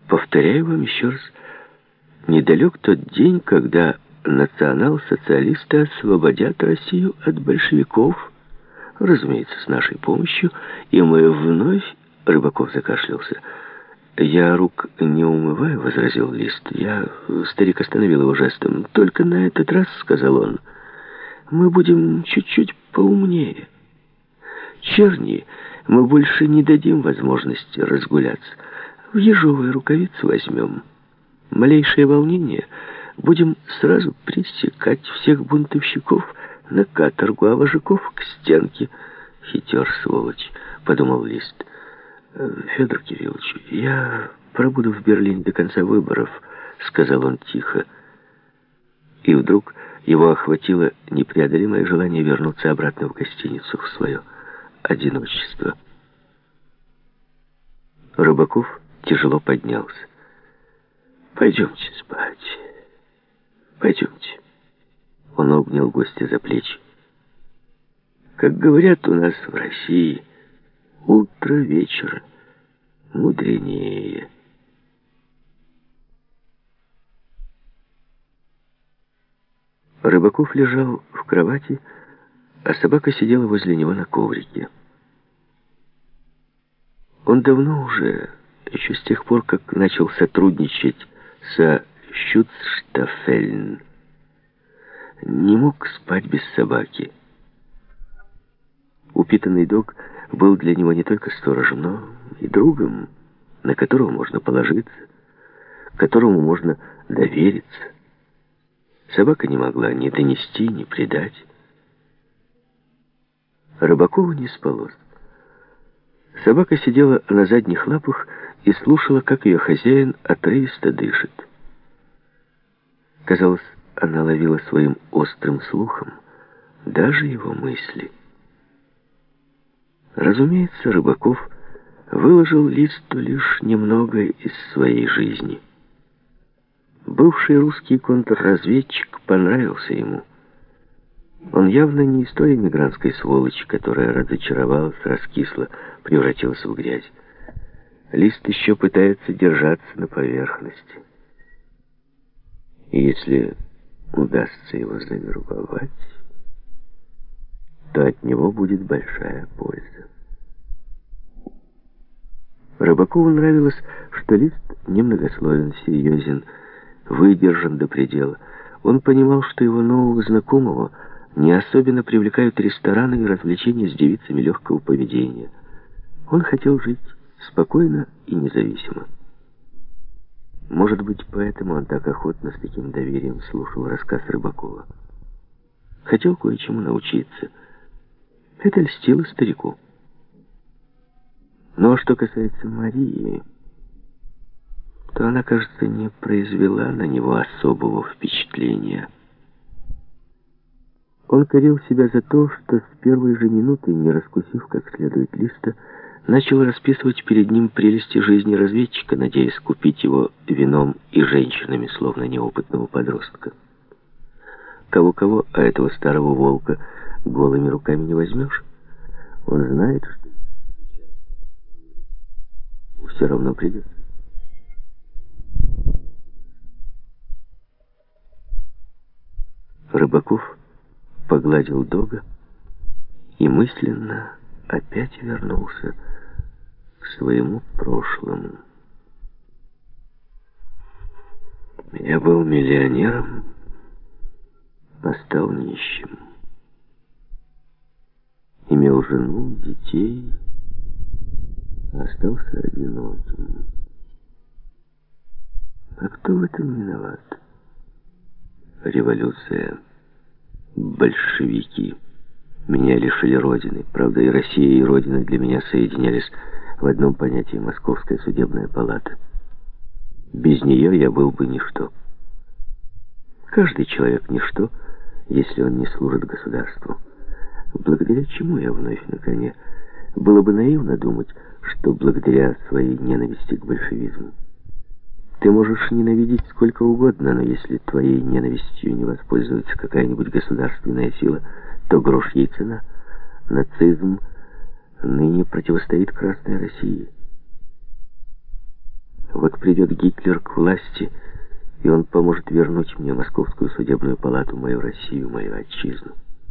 Повторяю вам еще раз, недалек тот день, когда национал-социалисты освободят Россию от большевиков, разумеется, с нашей помощью, и мы вновь... Рыбаков закашлялся. «Я рук не умываю», — возразил Лист. Старик остановил его жестом. «Только на этот раз, — сказал он, — мы будем чуть-чуть поумнее. Черни мы больше не дадим возможности разгуляться. В ежовые рукавицы возьмем. Малейшее волнение будем сразу пресекать, всех бунтовщиков на каторгу, а вожаков к стенке». «Хитер, сволочь», — подумал Лист. «Федор Кириллович, я пробуду в Берлине до конца выборов», — сказал он тихо. И вдруг его охватило непреодолимое желание вернуться обратно в гостиницу, в свое одиночество. Рыбаков тяжело поднялся. «Пойдемте спать. Пойдемте». Он обнял гостя за плечи. «Как говорят у нас в России, утро вечера мудренее». Рыбаков лежал в кровати, а собака сидела возле него на коврике. Он давно уже, еще с тех пор, как начал сотрудничать со Шюцштаффельн, не мог спать без собаки. Упитанный дог был для него не только сторожем, но и другом, на которого можно положиться, которому можно довериться. Собака не могла ни донести, ни предать. Рыбакову не спалось. Собака сидела на задних лапах и слушала, как ее хозяин отрывисто дышит. Казалось, она ловила своим острым слухом даже его мысли. Разумеется, Рыбаков выложил Листу лишь немного из своей жизни. Бывший русский контрразведчик понравился ему. Он явно не из той эмигрантской сволочи, которая разочаровалась, раскисла, превратилась в грязь. Лист еще пытается держаться на поверхности. И если удастся его завербовать, то от него будет большая польза. Рыбакову нравилось, что Лист немногословен, серьезен, выдержан до предела. Он понимал, что его нового знакомого не особенно привлекают рестораны и развлечения с девицами легкого поведения. Он хотел жить спокойно и независимо. Может быть, поэтому он так охотно, с таким доверием слушал рассказ Рыбакова. Хотел кое-чему научиться. Это льстило старику. Но что касается Марии, то она, кажется, не произвела на него особого впечатления. Он корил себя за то, что с первой же минуты, не раскусив как следует Листа, начал расписывать перед ним прелести жизни разведчика, надеясь купить его вином и женщинами, словно неопытного подростка. Кого-кого, а этого старого волка голыми руками не возьмешь. Он знает, что все равно придет. Рыбаков погладил дога и мысленно опять вернулся к своему прошлому. Я был миллионером, а стал нищим. Имел жену, детей, а остался одиноким. А кто в этом виноват? Революция, большевики. Меня лишили родины. Правда, и Россия, и родина для меня соединялись в одном понятии: Московская судебная палата. Без нее я был бы ничто. Каждый человек ничто, если он не служит государству. Благодаря чему я вновь на коне? Было бы наивно думать, что благодаря своей ненависти к большевизму. Ты можешь ненавидеть сколько угодно, но если твоей ненавистью не воспользуется какая-нибудь государственная сила, то грош ей цена. Нацизм ныне противостоит Красной России. Вот придет Гитлер к власти, и он поможет вернуть мне Московскую судебную палату, мою Россию, мою отчизну.